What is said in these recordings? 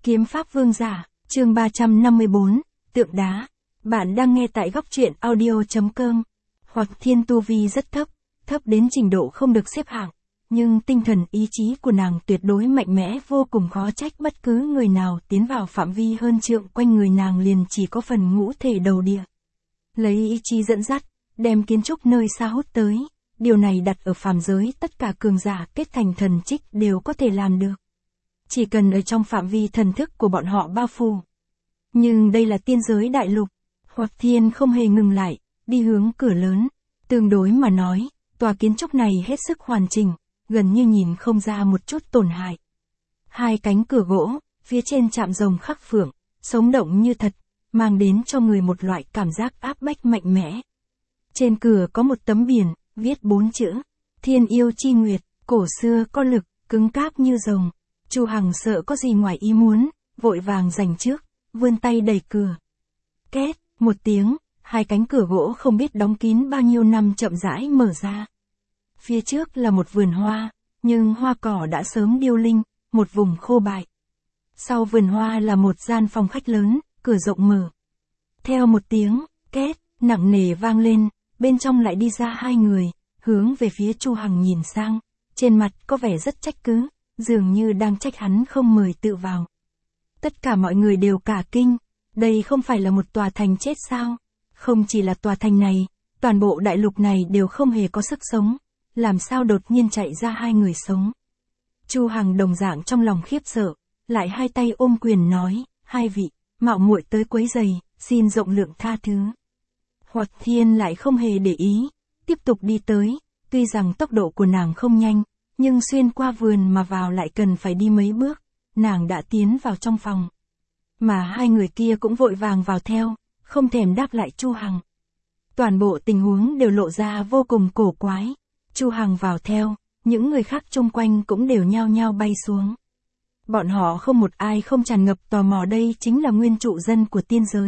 Kiếm Pháp Vương Giả, chương 354, Tượng Đá. Bạn đang nghe tại góc truyện audio.com. Hoặc Thiên tu vi rất thấp, thấp đến trình độ không được xếp hạng. Nhưng tinh thần ý chí của nàng tuyệt đối mạnh mẽ vô cùng, khó trách bất cứ người nào tiến vào phạm vi hơn trượng quanh người nàng liền chỉ có phần ngũ thể đầu địa. Lấy ý chí dẫn dắt, đem kiến trúc nơi xa hút tới. Điều này đặt ở phàm giới tất cả cường giả kết thành thần trích đều có thể làm được. Chỉ cần ở trong phạm vi thần thức của bọn họ bao phủ. Nhưng đây là tiên giới đại lục. Hoặc Thiên không hề ngừng lại, đi hướng cửa lớn. Tương đối mà nói, tòa kiến trúc này hết sức hoàn chỉnh, gần như nhìn không ra một chút tổn hại. Hai cánh cửa gỗ, phía trên chạm rồng khắc phượng, sống động như thật, mang đến cho người một loại cảm giác áp bách mạnh mẽ. Trên cửa có một tấm biển, viết 4 chữ, Thiên yêu chi nguyệt, cổ xưa có lực, cứng cáp như rồng. Chu Hằng sợ có gì ngoài ý muốn, vội vàng giành trước, vươn tay đẩy cửa. Két, một tiếng, hai cánh cửa gỗ không biết đóng kín bao nhiêu năm chậm rãi mở ra. Phía trước là một vườn hoa, nhưng hoa cỏ đã sớm điêu linh, một vùng khô bại. Sau vườn hoa là một gian phòng khách lớn, cửa rộng mở. Theo một tiếng, két, nặng nề vang lên, bên trong lại đi ra hai người, hướng về phía Chu Hằng nhìn sang, trên mặt có vẻ rất trách cứ, dường như đang trách hắn không mời tự vào. Tất cả mọi người đều cả kinh, đây không phải là một tòa thành chết sao? Không chỉ là tòa thành này, toàn bộ đại lục này đều không hề có sức sống, làm sao đột nhiên chạy ra hai người sống? Chu Hằng đồng dạng trong lòng khiếp sợ, lại hai tay ôm quyền nói, hai vị, mạo muội tới quấy rầy, xin rộng lượng tha thứ. Hoặc Thiên lại không hề để ý, tiếp tục đi tới, tuy rằng tốc độ của nàng không nhanh, nhưng xuyên qua vườn mà vào lại cần phải đi mấy bước, nàng đã tiến vào trong phòng. Mà hai người kia cũng vội vàng vào theo, không thèm đáp lại Chu Hằng. Toàn bộ tình huống đều lộ ra vô cùng cổ quái. Chu Hằng vào theo, những người khác xung quanh cũng đều nhao nhao bay xuống. Bọn họ không một ai không tràn ngập tò mò, đây chính là nguyên trụ dân của tiên giới.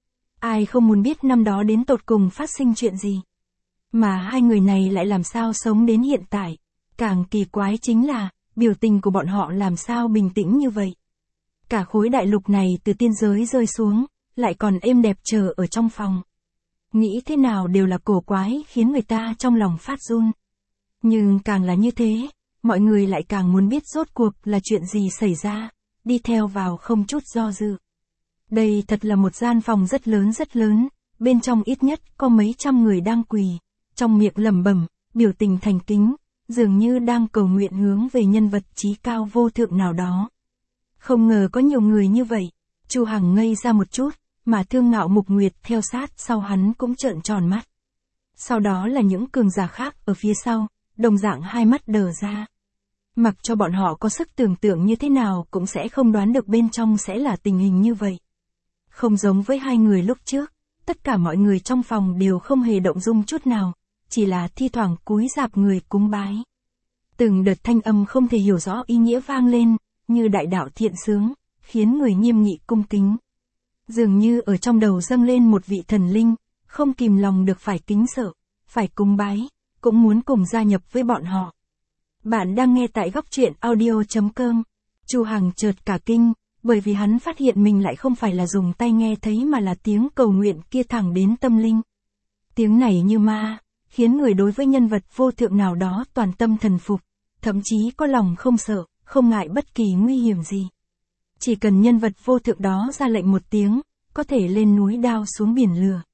Ai không muốn biết năm đó đến tột cùng phát sinh chuyện gì. Mà hai người này lại làm sao sống đến hiện tại. Càng kỳ quái chính là, biểu tình của bọn họ làm sao bình tĩnh như vậy. Cả khối đại lục này từ tiên giới rơi xuống, lại còn êm đẹp chờ ở trong phòng. Nghĩ thế nào đều là cổ quái, khiến người ta trong lòng phát run. Nhưng càng là như thế, mọi người lại càng muốn biết rốt cuộc là chuyện gì xảy ra, đi theo vào không chút do dự. Đây thật là một gian phòng rất lớn, bên trong ít nhất có mấy trăm người đang quỳ, trong miệng lẩm bẩm, biểu tình thành kính, dường như đang cầu nguyện hướng về nhân vật chí cao vô thượng nào đó. Không ngờ có nhiều người như vậy. Chu Hằng ngây ra một chút, mà Thương Ngạo Mục Nguyệt theo sát sau hắn cũng trợn tròn mắt. Sau đó là những cường giả khác ở phía sau, đồng dạng hai mắt đờ ra. Mặc cho bọn họ có sức tưởng tượng như thế nào cũng sẽ không đoán được bên trong sẽ là tình hình như vậy. Không giống với hai người lúc trước, tất cả mọi người trong phòng đều không hề động dung chút nào, chỉ là thi thoảng cúi rạp người cúng bái. Từng đợt thanh âm không thể hiểu rõ ý nghĩa vang lên, như đại đạo thiện sướng, khiến người nghiêm nghị cung kính. Dường như ở trong đầu dâng lên một vị thần linh, không kìm lòng được phải kính sợ, phải cúng bái, cũng muốn cùng gia nhập với bọn họ. Bạn đang nghe tại góc truyện audio.com. Chu Hằng chợt cả kinh, bởi vì hắn phát hiện mình lại không phải là dùng tai nghe thấy mà là tiếng cầu nguyện kia thẳng đến tâm linh. Tiếng này như ma, khiến người đối với nhân vật vô thượng nào đó toàn tâm thần phục, thậm chí có lòng không sợ, không ngại bất kỳ nguy hiểm gì. Chỉ cần nhân vật vô thượng đó ra lệnh một tiếng, có thể lên núi đao xuống biển lửa.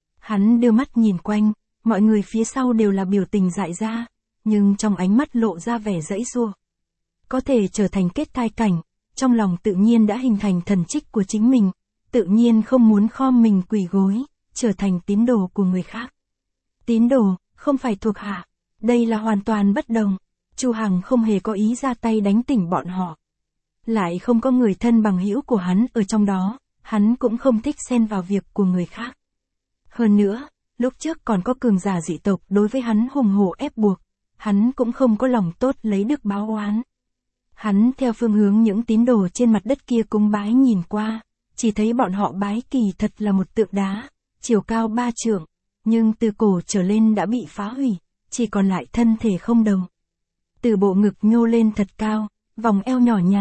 Hắn đưa mắt nhìn quanh, mọi người phía sau đều là biểu tình dại ra, nhưng trong ánh mắt lộ ra vẻ giãy giụa. Có thể trở thành kết thai cảnh, trong lòng tự nhiên đã hình thành thần trích của chính mình, tự nhiên không muốn khom mình quỳ gối, trở thành tín đồ của người khác. Tín đồ, không phải thuộc hạ, đây là hoàn toàn bất đồng. Chu Hằng không hề có ý ra tay đánh tỉnh bọn họ. Lại không có người thân bằng hữu của hắn ở trong đó, hắn cũng không thích xen vào việc của người khác. Hơn nữa, lúc trước còn có cường giả dị tộc đối với hắn hùng hổ ép buộc, hắn cũng không có lòng tốt lấy đức báo oán. Hắn theo phương hướng những tín đồ trên mặt đất kia cúng bái nhìn qua, chỉ thấy bọn họ bái kỳ thật là một tượng đá, chiều cao 3 trượng, nhưng từ cổ trở lên đã bị phá hủy, chỉ còn lại thân thể không đầu. Từ bộ ngực nhô lên thật cao, vòng eo nhỏ nhắn,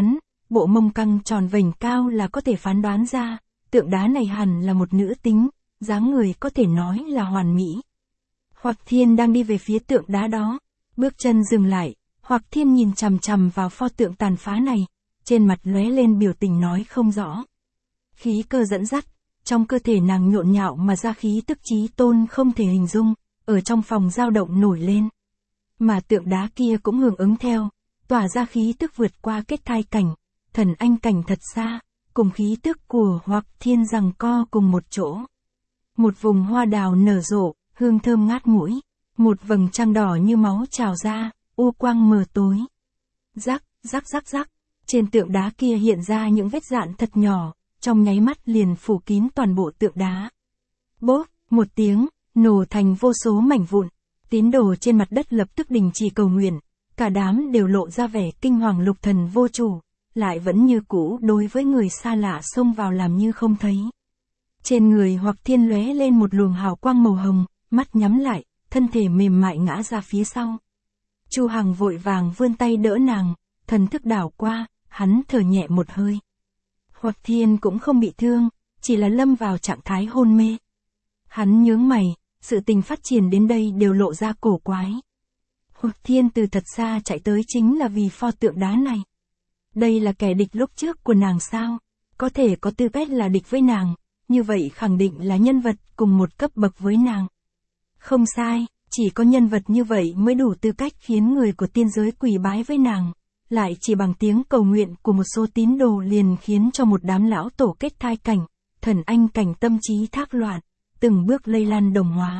bộ mông căng tròn vành cao là có thể phán đoán ra, tượng đá này hẳn là một nữ tính, dáng người có thể nói là hoàn mỹ. Hoắc Thiên đang đi về phía tượng đá đó, bước chân dừng lại, Hoắc Thiên nhìn chằm chằm vào pho tượng tàn phá này, trên mặt lóe lên biểu tình nói không rõ. Khí cơ dẫn dắt, trong cơ thể nàng nhộn nhạo mà ra khí tức chí tôn không thể hình dung, ở trong phòng dao động nổi lên. Mà tượng đá kia cũng hưởng ứng theo, tỏa ra khí tức vượt qua kết thai cảnh, thần anh cảnh thật xa, cùng khí tức của Hoắc Thiên giằng co cùng một chỗ. Một vùng hoa đào nở rộ, hương thơm ngát mũi, một vầng trăng đỏ như máu trào ra, u quang mờ tối. Rắc, rắc rắc rắc, trên tượng đá kia hiện ra những vết dạn thật nhỏ, trong nháy mắt liền phủ kín toàn bộ tượng đá. Bốp, một tiếng, nổ thành vô số mảnh vụn, tín đồ trên mặt đất lập tức đình chỉ cầu nguyện, cả đám đều lộ ra vẻ kinh hoàng lục thần vô chủ, lại vẫn như cũ đối với người xa lạ xông vào làm như không thấy. Trên người Hoắc Thiên lóe lên một luồng hào quang màu hồng, mắt nhắm lại, thân thể mềm mại ngã ra phía sau. Chu Hằng vội vàng vươn tay đỡ nàng, thần thức đảo qua, hắn thở nhẹ một hơi. Hoắc Thiên cũng không bị thương, chỉ là lâm vào trạng thái hôn mê. Hắn nhướng mày, sự tình phát triển đến đây đều lộ ra cổ quái. Hoắc Thiên từ thật xa chạy tới chính là vì pho tượng đá này. Đây là kẻ địch lúc trước của nàng sao? Có thể có tư cách là địch với nàng, như vậy khẳng định là nhân vật cùng một cấp bậc với nàng. Không sai, chỉ có nhân vật như vậy mới đủ tư cách khiến người của tiên giới quỳ bái với nàng. Lại chỉ bằng tiếng cầu nguyện của một số tín đồ liền khiến cho một đám lão tổ kết thai cảnh, thần anh cảnh tâm trí thác loạn, từng bước lây lan đồng hóa.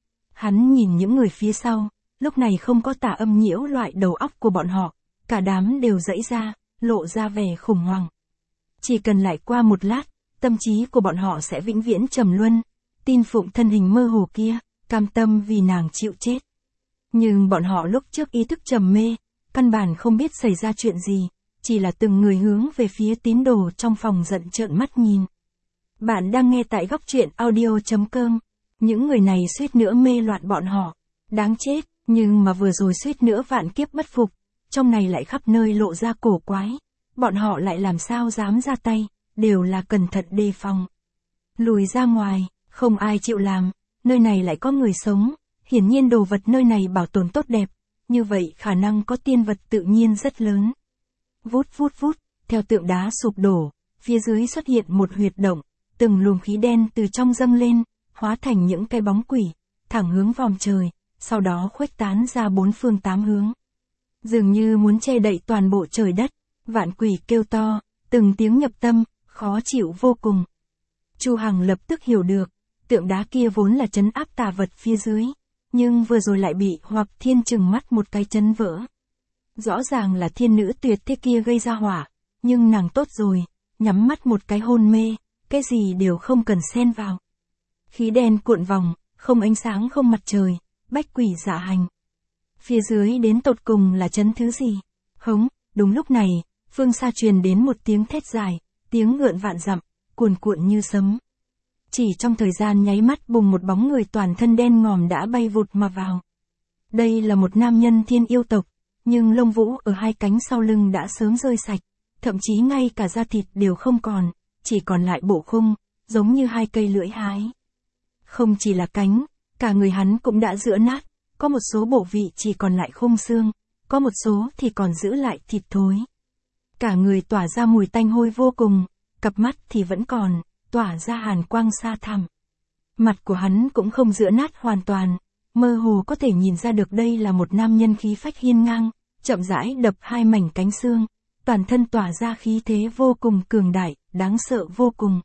Hắn nhìn những người phía sau, lúc này không có tà âm nhiễu loại đầu óc của bọn họ, cả đám đều dãy ra, lộ ra vẻ khủng hoảng. Chỉ cần lại qua một lát, tâm trí của bọn họ sẽ vĩnh viễn trầm luân, tin phụng thân hình mơ hồ kia, cam tâm vì nàng chịu chết. Nhưng bọn họ lúc trước ý thức trầm mê, căn bản không biết xảy ra chuyện gì, chỉ là từng người hướng về phía tín đồ trong phòng giận trợn mắt nhìn. Bạn đang nghe tại góc truyện audio.com, những người này suýt nữa mê loạn bọn họ, đáng chết, nhưng mà vừa rồi suýt nữa vạn kiếp bất phục, trong này lại khắp nơi lộ ra cổ quái, bọn họ lại làm sao dám ra tay, đều là cẩn thận đề phòng. Lùi ra ngoài, không ai chịu làm, nơi này lại có người sống, hiển nhiên đồ vật nơi này bảo tồn tốt đẹp, như vậy khả năng có tiên vật tự nhiên rất lớn. Vút vút vút, theo tượng đá sụp đổ, phía dưới xuất hiện một huyệt động, từng luồng khí đen từ trong dâng lên, hóa thành những cái bóng quỷ, thẳng hướng vòm trời, sau đó khuếch tán ra bốn phương tám hướng. Dường như muốn che đậy toàn bộ trời đất, vạn quỷ kêu to, từng tiếng nhập tâm, khó chịu vô cùng. Chu Hằng lập tức hiểu được, tượng đá kia vốn là trấn áp tà vật phía dưới, nhưng vừa rồi lại bị Hoắc Thiên trừng mắt một cái chấn vỡ. Rõ ràng là thiên nữ tuyệt thế kia gây ra hỏa, nhưng nàng tốt rồi, nhắm mắt một cái hôn mê, cái gì đều không cần xen vào. Khí đen cuộn vòng, không ánh sáng không mặt trời, bách quỷ dạ hành. Phía dưới đến tột cùng là chấn thứ gì? Hống, đúng lúc này, phương xa truyền đến một tiếng thét dài, tiếng ngượn vạn dặm, cuồn cuộn như sấm. Chỉ trong thời gian nháy mắt bùng một bóng người toàn thân đen ngòm đã bay vụt mà vào. Đây là một nam nhân thiên yêu tộc, nhưng lông vũ ở hai cánh sau lưng đã sớm rơi sạch, thậm chí ngay cả da thịt đều không còn, chỉ còn lại bộ khung, giống như hai cây lưỡi hái. Không chỉ là cánh, cả người hắn cũng đã rữa nát, có một số bộ vị chỉ còn lại khung xương, có một số thì còn giữ lại thịt thối. Cả người tỏa ra mùi tanh hôi vô cùng, cặp mắt thì vẫn còn, tỏa ra hàn quang xa thẳm. Mặt của hắn cũng không rữa nát hoàn toàn, mơ hồ có thể nhìn ra được đây là một nam nhân khí phách hiên ngang, chậm rãi đập hai mảnh cánh xương, toàn thân tỏa ra khí thế vô cùng cường đại, đáng sợ vô cùng.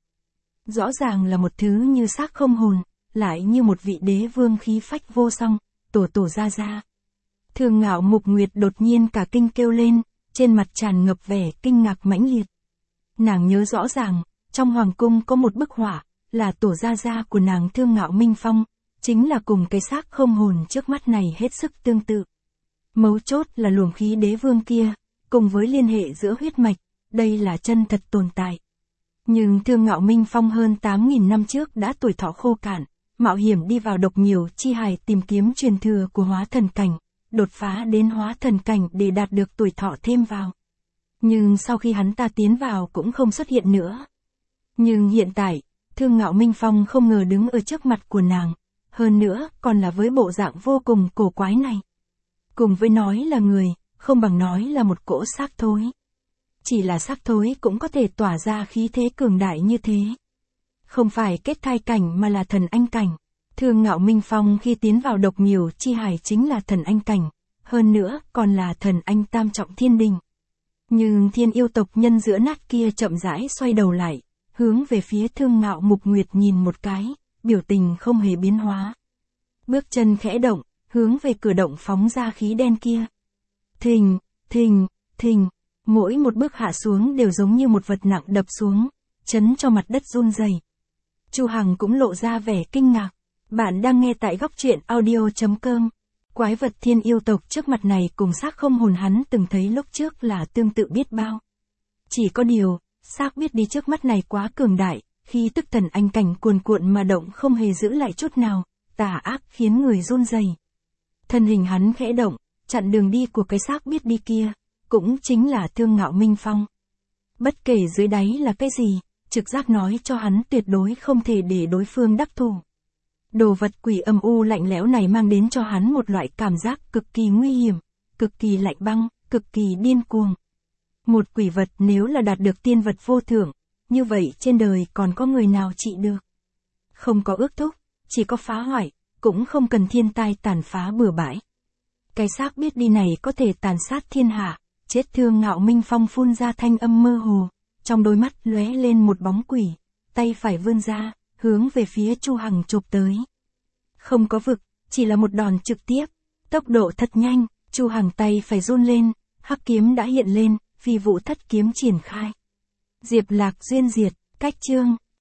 Rõ ràng là một thứ như xác không hồn, lại như một vị đế vương khí phách vô song, tổ ra. Thường Ngạo Mục Nguyệt đột nhiên cả kinh kêu lên, trên mặt tràn ngập vẻ kinh ngạc mãnh liệt. Nàng nhớ rõ ràng, trong hoàng cung có một bức họa, là tổ gia của nàng Thương Ngạo Minh Phong, chính là cùng cái xác không hồn trước mắt này hết sức tương tự. Mấu chốt là luồng khí đế vương kia, cùng với liên hệ giữa huyết mạch, đây là chân thật tồn tại. Nhưng Thương Ngạo Minh Phong hơn 8.000 năm trước đã tuổi thọ khô cạn, mạo hiểm đi vào độc nhiều chi hải tìm kiếm truyền thừa của hóa thần cảnh, đột phá đến hóa thần cảnh để đạt được tuổi thọ thêm vào. Nhưng sau khi hắn ta tiến vào cũng không xuất hiện nữa. Nhưng hiện tại, Thương Ngạo Minh Phong không ngờ đứng ở trước mặt của nàng, hơn nữa còn là với bộ dạng vô cùng cổ quái này. Cùng với nói là người, không bằng nói là một cỗ xác thối. Chỉ là xác thối cũng có thể tỏa ra khí thế cường đại như thế. Không phải kết thai cảnh mà là thần anh cảnh. Thương Ngạo Minh Phong khi tiến vào Độc Miểu Chi Hải chính là thần anh cảnh, hơn nữa còn là thần anh tam trọng thiên đình. Nhưng thiên yêu tộc nhân giữa nát kia chậm rãi xoay đầu lại, hướng về phía Thương Ngạo Mục Nguyệt nhìn một cái, biểu tình không hề biến hóa. Bước chân khẽ động, hướng về cửa động phóng ra khí đen kia. Thình, thình, thình, mỗi một bước hạ xuống đều giống như một vật nặng đập xuống, chấn cho mặt đất run rẩy. Chu Hằng cũng lộ ra vẻ kinh ngạc. Bạn đang nghe tại góc truyện audio.com. Quái vật thiên yêu tộc trước mặt này cùng xác không hồn hắn từng thấy lúc trước là tương tự biết bao. Chỉ có điều, xác biết đi trước mắt này quá cường đại, khi tức thần anh cảnh cuồn cuộn mà động không hề giữ lại chút nào, tà ác khiến người run rẩy. Thân hình hắn khẽ động, chặn đường đi của cái xác biết đi kia, cũng chính là Thương Ngạo Minh Phong. Bất kể dưới đáy là cái gì, trực giác nói cho hắn tuyệt đối không thể để đối phương đắc thủ. Đồ vật quỷ âm u lạnh lẽo này mang đến cho hắn một loại cảm giác cực kỳ nguy hiểm, cực kỳ lạnh băng, cực kỳ điên cuồng. Một quỷ vật nếu là đạt được tiên vật vô thượng, như vậy trên đời còn có người nào trị được. Không có ước thúc, chỉ có phá hoại, cũng không cần thiên tai tàn phá bừa bãi. Cái xác biết đi này có thể tàn sát thiên hạ, chết. Thương Ngạo Minh Phong phun ra thanh âm mơ hồ, trong đôi mắt lóe lên một bóng quỷ, tay phải vươn ra, hướng về phía Chu Hằng chụp tới. Không có vực, chỉ là một đòn trực tiếp, tốc độ thật nhanh, Chu Hằng tay phải run lên, hắc kiếm đã hiện lên, phi vụ thất kiếm triển khai. Diệp Lạc duyên diệt, cách chương.